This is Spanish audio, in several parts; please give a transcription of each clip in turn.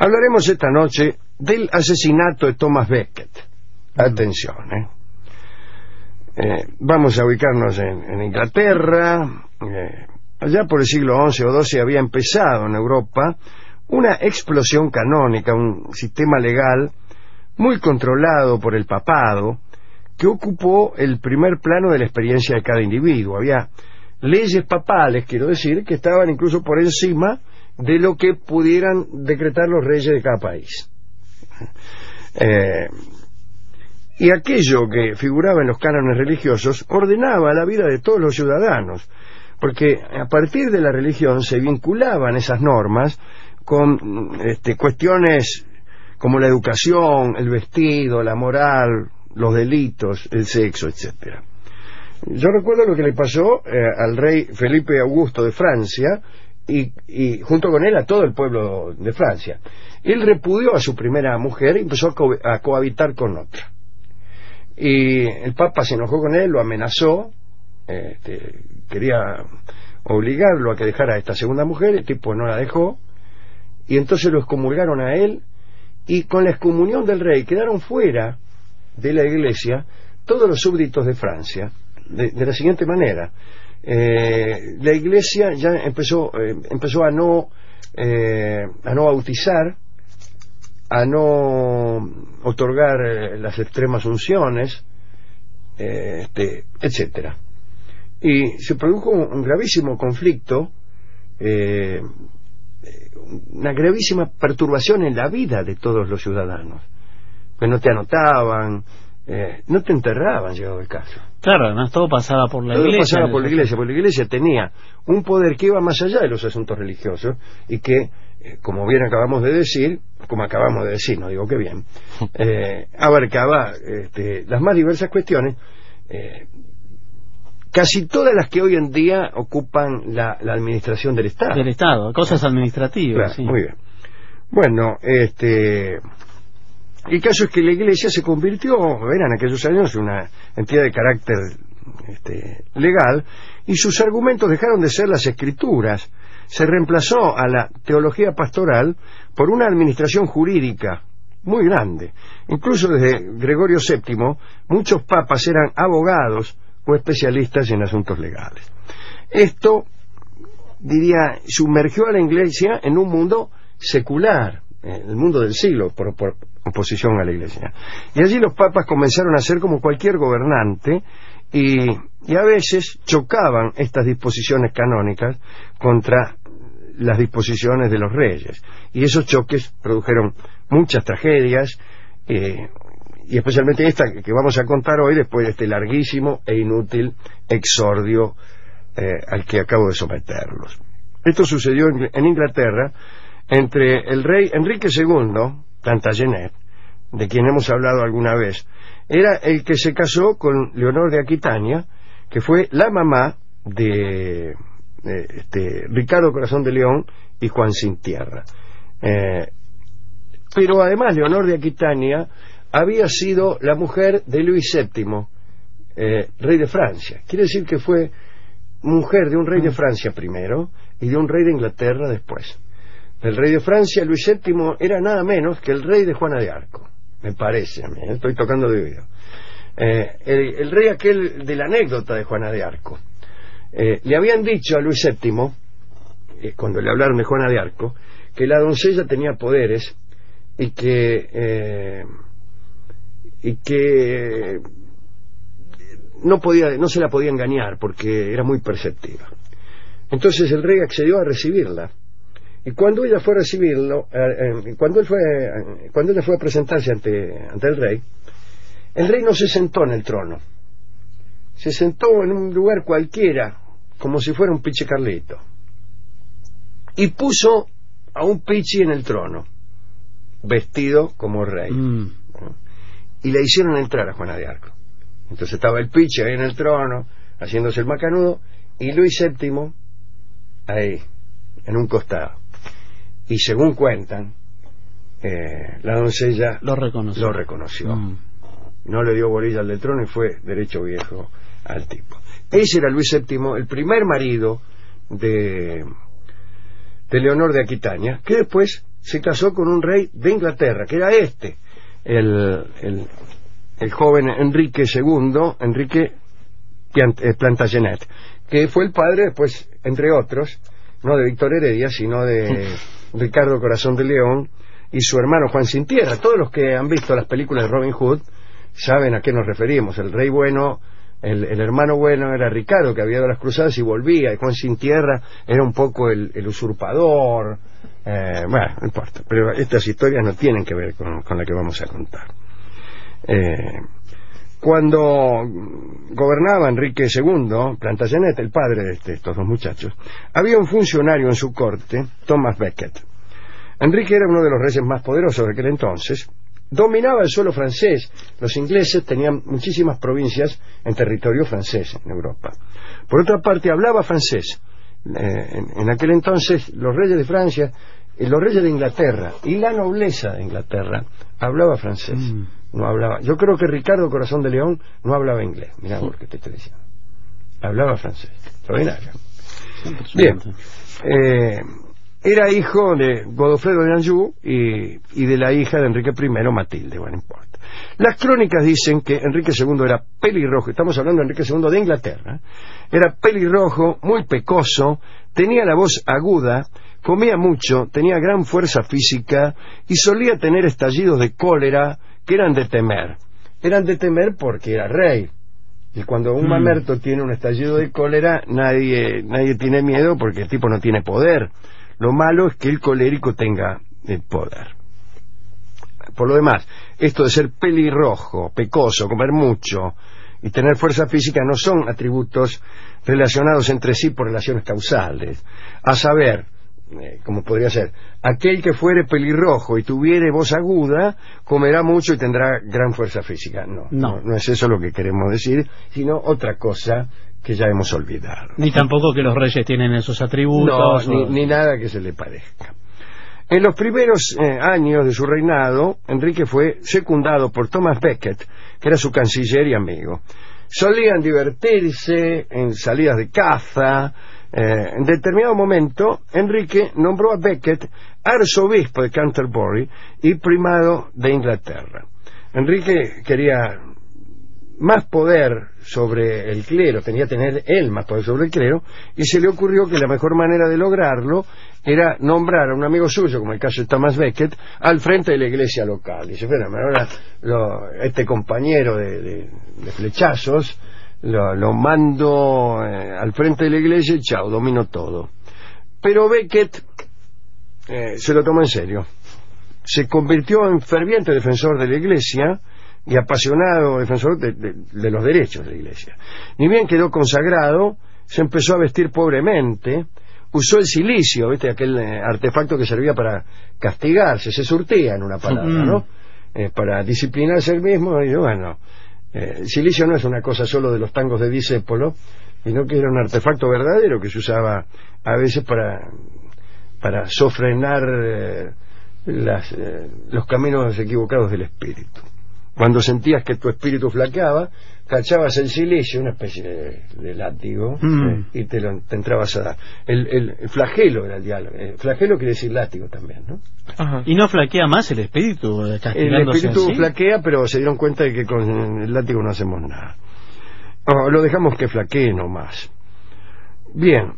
Hablaremos esta noche del asesinato de Thomas Becket. Atención, vamos a ubicarnos en Inglaterra. Allá por el siglo XI o XII había empezado en Europa una explosión canónica, un sistema legal muy controlado por el papado, que ocupó el primer plano de la experiencia de cada individuo. Había leyes papales, quiero decir, que estaban incluso por encima de lo que pudieran decretar los reyes de cada país. Y aquello que figuraba en los cánones religiosos ordenaba la vida de todos los ciudadanos, porque a partir de la religión se vinculaban esas normas con cuestiones como la educación, el vestido, la moral, los delitos, el sexo, etcétera. Yo recuerdo lo que le pasó al rey Felipe Augusto de Francia y junto con él a todo el pueblo de Francia. Él repudió a su primera mujer y empezó a cohabitar con otra. Y el Papa se enojó con él, lo amenazó, quería obligarlo a que dejara a esta segunda mujer. El tipo no la dejó y entonces lo excomulgaron a él, y con la excomunión del rey quedaron fuera de la iglesia todos los súbditos de Francia, de la siguiente manera. La iglesia ya empezó a no bautizar, a no otorgar las extremas unciones, etcétera. Y se produjo un gravísimo conflicto, una gravísima perturbación en la vida de todos los ciudadanos, pues no te anotaban, no te enterraban, llegado el caso. Claro, además todo pasaba por la iglesia. Todo pasaba por la iglesia, porque la iglesia tenía un poder que iba más allá de los asuntos religiosos y que, como bien acabamos de decir, no digo que bien, abarcaba las más diversas cuestiones, casi todas las que hoy en día ocupan la administración del Estado. Del Estado, cosas administrativas. Claro, sí. Muy bien. Bueno, el caso es que la Iglesia se convirtió, en aquellos años, en una entidad de carácter legal, y sus argumentos dejaron de ser las Escrituras. Se reemplazó a la teología pastoral por una administración jurídica muy grande. Incluso desde Gregorio VII, muchos papas eran abogados o especialistas en asuntos legales. Esto, diría, sumergió a la Iglesia en un mundo secular, el mundo del siglo, por oposición a la Iglesia. Y allí los papas comenzaron a ser como cualquier gobernante, y a veces chocaban estas disposiciones canónicas contra las disposiciones de los reyes. Y esos choques produjeron muchas tragedias, y especialmente esta que vamos a contar hoy, después de este larguísimo e inútil exordio al que acabo de someterlos. Esto sucedió en Inglaterra entre el rey Enrique II, Plantagenet, de quien hemos hablado alguna vez. Era el que se casó con Leonor de Aquitania, que fue la mamá de Ricardo Corazón de León y Juan Sin Tierra. Pero además Leonor de Aquitania había sido la mujer de Luis VII, rey de Francia. Quiere decir que fue mujer de un rey de Francia primero y de un rey de Inglaterra después. El rey de Francia, Luis VII, era nada menos que el rey de Juana de Arco, me parece a mí, estoy tocando de oído. El rey aquel de la anécdota de Juana de Arco. Le habían dicho a Luis VII, cuando le hablaron de Juana de Arco, que la doncella tenía poderes y que no se la podía engañar porque era muy perceptiva. Entonces el rey accedió a recibirla, y cuando ella fue a recibirlo, cuando ella fue a presentarse ante el rey no se sentó en el trono, se sentó en un lugar cualquiera, como si fuera un pichi Carlito, y puso a un pichi en el trono, vestido como rey. Y le hicieron entrar a Juana de Arco. Entonces estaba el pichi ahí en el trono, haciéndose el macanudo, y Luis VII ahí, en un costado. Y según cuentan, la doncella lo reconoció. No le dio bolilla al del trono y fue derecho viejo al tipo. Ese era Luis VII, el primer marido de Leonor de Aquitania, que después se casó con un rey de Inglaterra, que era el joven Enrique II, Enrique Plantagenet, que fue el padre después, entre otros, no de Víctor Heredia, sino de Ricardo Corazón de León y su hermano Juan Sin Tierra. Todos los que han visto las películas de Robin Hood saben a qué nos referimos. El rey bueno, el hermano bueno era Ricardo, que había ido a las cruzadas y volvía, y Juan Sin Tierra era un poco el usurpador. Bueno, no importa, pero estas historias no tienen que ver con la que vamos a contar. Cuando gobernaba Enrique II, Plantagenet, el padre de estos dos muchachos, había un funcionario en su corte, Thomas Becket. Enrique era uno de los reyes más poderosos de aquel entonces, dominaba el suelo francés. Los ingleses tenían muchísimas provincias en territorio francés en Europa. Por otra parte, hablaba francés. En aquel entonces, los reyes de Francia, los reyes de Inglaterra y la nobleza de Inglaterra hablaba francés. No hablaba. Yo creo que Ricardo Corazón de León no hablaba inglés. Mirá por qué te estoy diciendo. Hablaba francés. Extraordinario. Bien. Era hijo de Godofredo de Anjou y de la hija de Enrique I, Matilde. Bueno, no importa. Las crónicas dicen que Enrique II era pelirrojo. Estamos hablando de Enrique II de Inglaterra. Era pelirrojo, muy pecoso, tenía la voz aguda, comía mucho, tenía gran fuerza física y solía tener estallidos de cólera que eran de temer. Eran de temer porque era rey. Y cuando un mamerto tiene un estallido de cólera, nadie tiene miedo porque el tipo no tiene poder. Lo malo es que el colérico tenga el poder. Por lo demás, esto de ser pelirrojo, pecoso, comer mucho y tener fuerza física no son atributos relacionados entre sí por relaciones causales. A saber, como podría ser, aquel que fuere pelirrojo y tuviere voz aguda, comerá mucho y tendrá gran fuerza física. No es eso lo que queremos decir, sino otra cosa que ya hemos olvidado. Ni tampoco que los reyes tienen esos atributos. No, ni nada que se le parezca. En los primeros años de su reinado, Enrique fue secundado por Thomas Becket, que era su canciller y amigo. Solían divertirse en salidas de caza. En determinado momento, Enrique nombró a Becket arzobispo de Canterbury y primado de Inglaterra. Enrique quería más poder sobre el clero, tenía que tener él más poder sobre el clero, y se le ocurrió que la mejor manera de lograrlo era nombrar a un amigo suyo, como el caso de Thomas Becket, al frente de la iglesia local. Dice, bueno, ahora este compañero de flechazos lo mando al frente de la iglesia y chao, domino todo. Pero Becket se lo tomó en serio. Se convirtió en ferviente defensor de la iglesia y apasionado defensor de los derechos de la iglesia. Ni bien quedó consagrado, se empezó a vestir pobremente, usó el cilicio, ¿viste? Aquel artefacto que servía para castigarse, se surtía en una palabra, ¿no? Para disciplinarse él mismo, y bueno, el silicio no es una cosa solo de los tangos de Discépolo, sino que era un artefacto verdadero que se usaba a veces para sofrenar los caminos equivocados del espíritu. Cuando sentías que tu espíritu flaqueaba, cachabas el silicio, una especie de látigo, y te entrabas a dar. El flagelo era el diálogo. El flagelo quiere decir látigo también, ¿no? Ajá. ¿Y no flaquea más el espíritu? El espíritu flaquea, pero se dieron cuenta de que con el látigo no hacemos nada. Lo dejamos que flaquee nomás. Bien,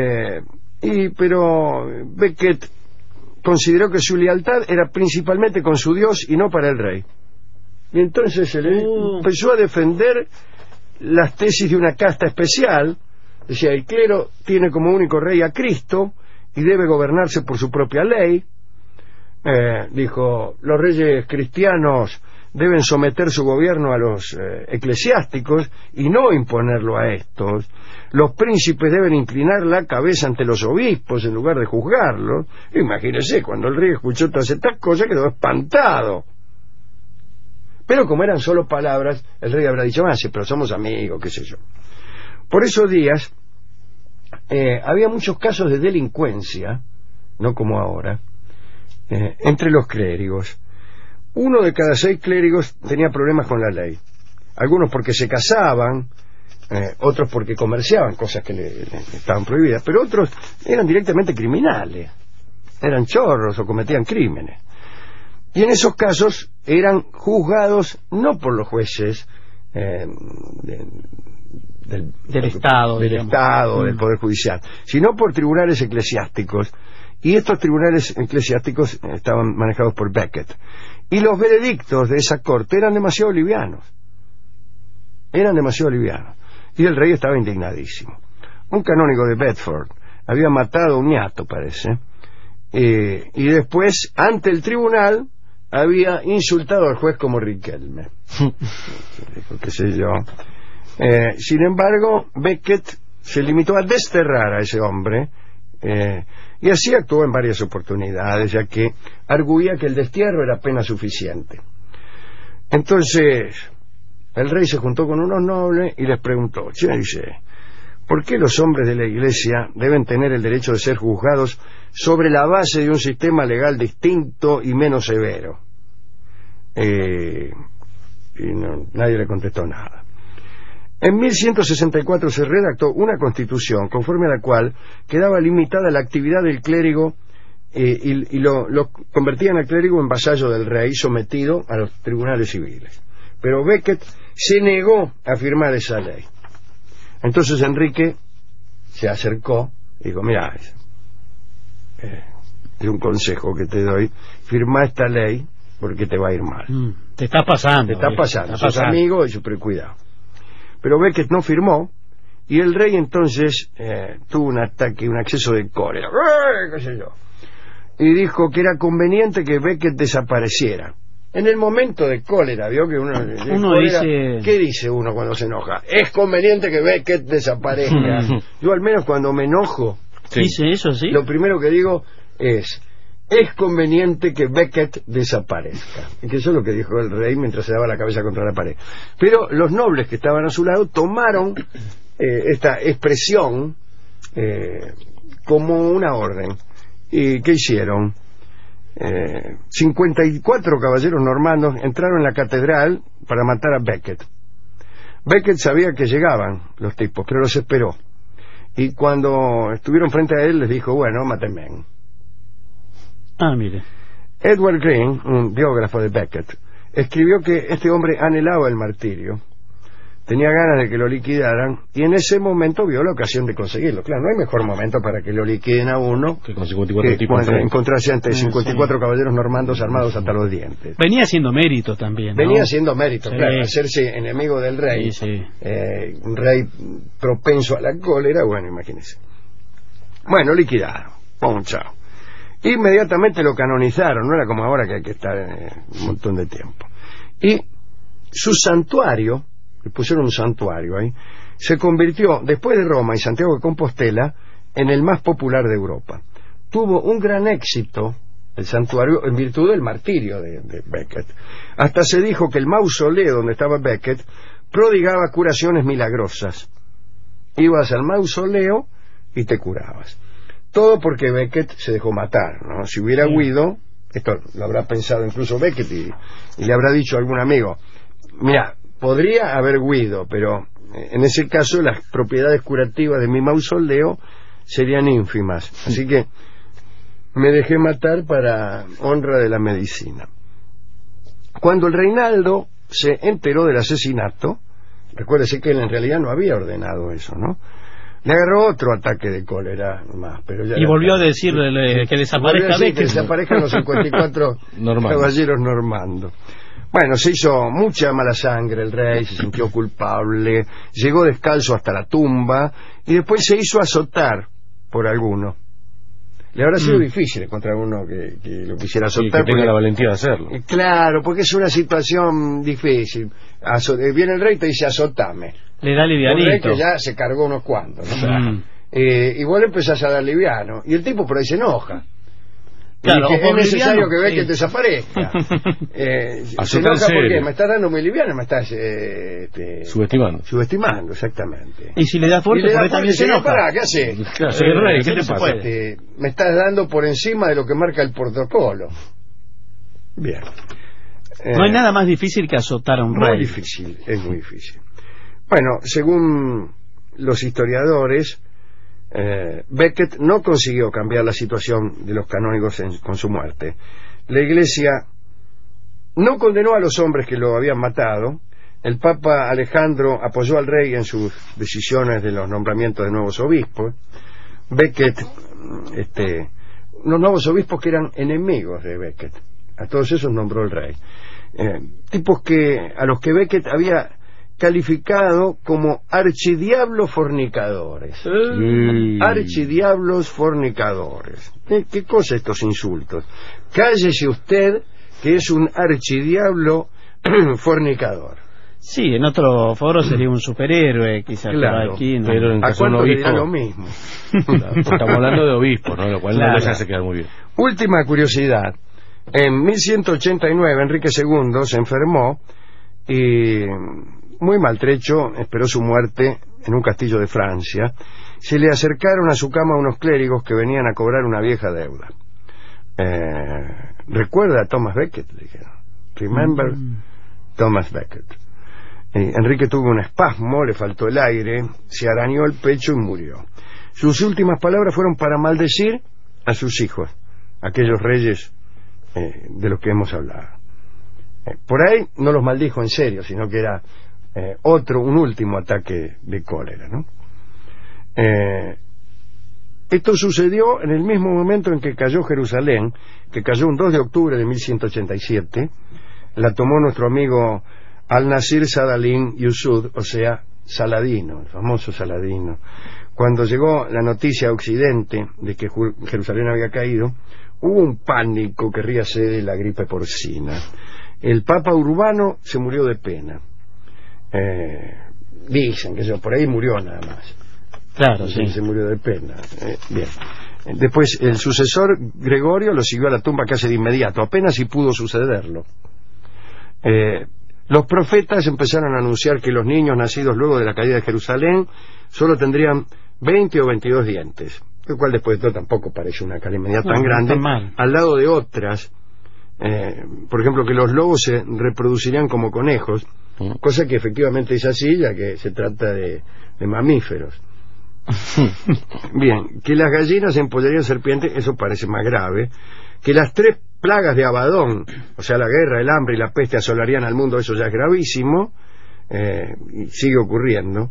pero Becket consideró que su lealtad era principalmente con su Dios y no para el rey. Y entonces se le empezó a defender las tesis de una casta especial. Decía, el clero tiene como único rey a Cristo y debe gobernarse por su propia ley. Dijo, los reyes cristianos deben someter su gobierno a los eclesiásticos y no imponerlo a estos. Los príncipes deben inclinar la cabeza ante los obispos en lugar de juzgarlos. Imagínese, cuando el rey escuchó todas estas cosas quedó espantado. Pero como eran solo palabras, el rey habrá dicho, sí, pero somos amigos, qué sé yo. Por esos días había muchos casos de delincuencia, no como ahora, entre los clérigos. 1 de cada 6 clérigos tenía problemas con la ley. Algunos porque se casaban, otros porque comerciaban, cosas que le estaban prohibidas, pero otros eran directamente criminales. eran chorros o cometían crímenes. Y en esos casos eran juzgados no por los jueces del Estado, del Poder Judicial, sino por tribunales eclesiásticos. Y estos tribunales eclesiásticos estaban manejados por Becket. Y los veredictos de esa corte eran demasiado livianos. Y el rey estaba indignadísimo. Un canónigo de Bedford había matado a un ñato, parece, y después, ante el tribunal, había insultado al juez como Riquelme. Qué sé yo. Sin embargo, Becket se limitó a desterrar a ese hombre, y así actuó en varias oportunidades, ya que arguía que el destierro era pena suficiente. Entonces el rey se juntó con unos nobles y les preguntó: dice, ¿por qué los hombres de la Iglesia deben tener el derecho de ser juzgados sobre la base de un sistema legal distinto y menos severo? Nadie le contestó nada. En 1164 se redactó una constitución conforme a la cual quedaba limitada la actividad del clérigo, y lo convertían al clérigo en vasallo del rey, sometido a los tribunales civiles. Pero Becket se negó a firmar esa ley. Entonces Enrique se acercó y dijo: mira, es un consejo que te doy, firma esta ley porque te va a ir mal. Te está pasando. Sos amigo y super cuidado. Pero Becket no firmó, y el rey entonces tuvo un ataque, un acceso de cólera, qué sé yo, y dijo que era conveniente que Becket desapareciera. En el momento de cólera, vio que uno cólera, dice... ¿qué dice uno cuando se enoja? Es conveniente que Becket desaparezca. Yo al menos cuando me enojo, dice eso, ¿sí? Lo primero que digo es conveniente que Becket desaparezca. Y que eso es lo que dijo el rey mientras se daba la cabeza contra la pared. Pero los nobles que estaban a su lado tomaron esta expresión como una orden. ¿Y qué hicieron? 54 caballeros normandos entraron en la catedral para matar a Becket. Becket sabía que llegaban los tipos, pero los esperó. Y cuando estuvieron frente a él les dijo: bueno, mátenme. Mire. Edward Green, un biógrafo de Becket, escribió que este hombre anhelaba el martirio, tenía ganas de que lo liquidaran, y en ese momento vio la ocasión de conseguirlo. Claro, no hay mejor momento para que lo liquiden a uno que con 54 tipos encontrarse ante 54 caballeros normandos armados hasta los dientes. Venía haciendo mérito también, ¿no? Venía haciendo mérito, claro, hacerse enemigo del rey, un rey propenso a la cólera. Bueno, imagínense. Bueno, liquidaron, chao. Inmediatamente lo canonizaron, no era como ahora que hay que estar un montón de tiempo. Y su santuario, le pusieron un santuario ahí, se convirtió, después de Roma y Santiago de Compostela, en el más popular de Europa. Tuvo un gran éxito el santuario en virtud del martirio de Becket. Hasta se dijo que el mausoleo donde estaba Becket prodigaba curaciones milagrosas. Ibas al mausoleo y te curabas. Todo porque Becket se dejó matar, ¿no? Si hubiera huido, esto lo habrá pensado incluso Becket y le habrá dicho a algún amigo: mira, podría haber huido, pero en ese caso las propiedades curativas de mi mausoleo serían ínfimas. Así que me dejé matar para honra de la medicina. Cuando el Reinaldo se enteró del asesinato, recuérdese que él en realidad no había ordenado eso, ¿no? Le agarró otro ataque de cólera más, pero ya... Y volvió a decirle que desaparezca Becket. Que desaparezcan los 54 caballeros normandos. Bueno, se hizo mucha mala sangre el rey, se sintió culpable, llegó descalzo hasta la tumba y después se hizo azotar por alguno. Le habrá sido difícil encontrar uno que lo quisiera azotar. Y que tenga la valentía de hacerlo. Claro, porque es una situación difícil. Viene el rey y te dice: azotame. Le da livianito. El rey que ya se cargó unos cuantos, ¿no? Y vos le empezás a dar liviano. Y el tipo por ahí se enoja. Claro, es necesario que Becket desaparezca. Se enoja porque me estás dando muy liviano, me estás subestimando, exactamente. Y si le das fuerte, por ahí también se enoja. Pará, ¿qué haces? Claro, rey, ¿qué te pasa? Me estás dando por encima de lo que marca el protocolo. Bien. No hay nada más difícil que azotar a un rey. Muy difícil, es muy difícil. Bueno, según los historiadores, Becket no consiguió cambiar la situación de los canónigos con su muerte. La Iglesia no condenó a los hombres que lo habían matado. El Papa Alejandro apoyó al rey en sus decisiones de los nombramientos de nuevos obispos. Becket, los nuevos obispos que eran enemigos de Becket, a todos esos nombró el rey. Tipos a los que Becket había calificado como archidiablos fornicadores. Archidiablos fornicadores. ¿Qué cosa estos insultos? Cállese usted, que es un archidiablo fornicador. Sí, en otro foro sería un superhéroe, quizás. Claro, aquí no. Pero en ¿A caso de un cuánto le obispo, dirá lo mismo? estamos hablando de obispo, ¿no? Lo cual Claro. no les hace quedar muy bien. Última curiosidad. En 1189 Enrique II se enfermó y, muy maltrecho, esperó su muerte en un castillo de Francia. Se le acercaron a su cama unos clérigos que venían a cobrar una vieja deuda. ¿Recuerda a Thomas Becket? Dijeron. Remember Thomas Becket. Enrique tuvo un espasmo, le faltó el aire, se arañó el pecho y murió. Sus últimas palabras fueron para maldecir a sus hijos, aquellos reyes de los que hemos hablado. Por ahí no los maldijo en serio, sino que era un último ataque de cólera, ¿no? Esto sucedió en el mismo momento en que cayó Jerusalén, que cayó un 2 de octubre de 1187. La tomó nuestro amigo Al-Nasir Sadalin Yusud, o sea, Saladino, el famoso Saladino. Cuando llegó la noticia a Occidente de que Jerusalén había caído, hubo un pánico, querríase, de la gripe porcina. El Papa Urbano se murió de pena. Dicen que por ahí murió nada más. Claro, sí. Se murió de pena. Bien. Después el sucesor Gregorio lo siguió a la tumba casi de inmediato, apenas si pudo sucederlo. Los profetas empezaron a anunciar que los niños nacidos luego de la caída de Jerusalén solo tendrían 20 o 22 dientes, lo cual después de todo tampoco parece una calamidad tan grande, al lado de otras, por ejemplo, que los lobos se reproducirían como conejos, cosa que efectivamente es así, ya que se trata de mamíferos. Bien, que las gallinas empollarían serpientes, eso parece más grave. Que las 3 plagas de Abadón, o sea, la guerra, el hambre y la peste asolarían al mundo, eso ya es gravísimo, y sigue ocurriendo.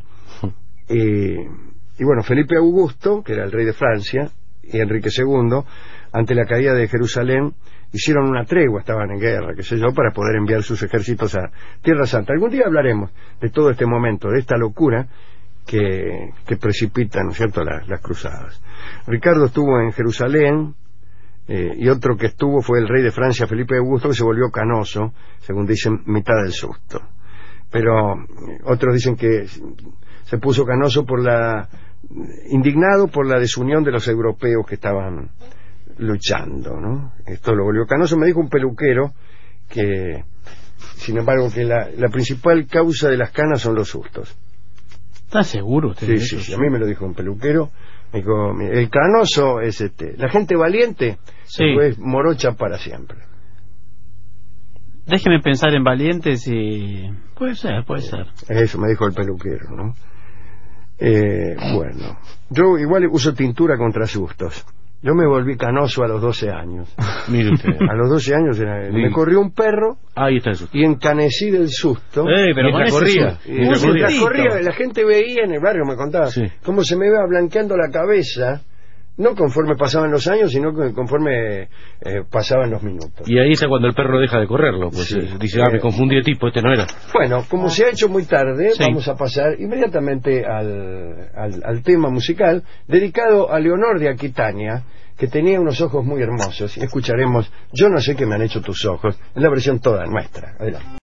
Y bueno, Felipe Augusto, que era el rey de Francia, y Enrique II, ante la caída de Jerusalén, hicieron una tregua, estaban en guerra, qué sé yo, para poder enviar sus ejércitos a Tierra Santa. Algún día hablaremos de todo este momento, de esta locura que precipita, ¿no es cierto?, las cruzadas. Ricardo estuvo en Jerusalén, y otro que estuvo fue el rey de Francia, Felipe Augusto, que se volvió canoso, según dicen, mitad del susto. Pero otros dicen que se puso canoso indignado por la desunión de los europeos que estaban luchando, ¿no? Esto lo volvió canoso. Me dijo un peluquero que, sin embargo, que la principal causa de las canas son los sustos. ¿Está seguro usted? Sí, a mí me lo dijo un peluquero. Me dijo, el canoso es la gente valiente, después morocha para siempre. Déjeme pensar en valientes y... Puede ser. Eso me dijo el peluquero, ¿no? Bueno, yo igual uso tintura contra sustos. Yo me volví canoso a los 12 años. Mire usted. A los 12 años me corrió un perro. Ahí está el susto. Y encanecí del susto. Pero mientras corría. Mientras corría, la gente veía en el barrio, me contaba, cómo se me iba blanqueando la cabeza, no conforme pasaban los años, sino conforme pasaban los minutos. Y ahí está cuando el perro deja de correrlo, pues dice, me confundí de tipo, este no era. Bueno, como se ha hecho muy tarde, vamos a pasar inmediatamente al tema musical dedicado a Leonor de Aquitania, que tenía unos ojos muy hermosos, y escucharemos Yo no sé qué me han hecho tus ojos, en la versión toda nuestra. Adelante.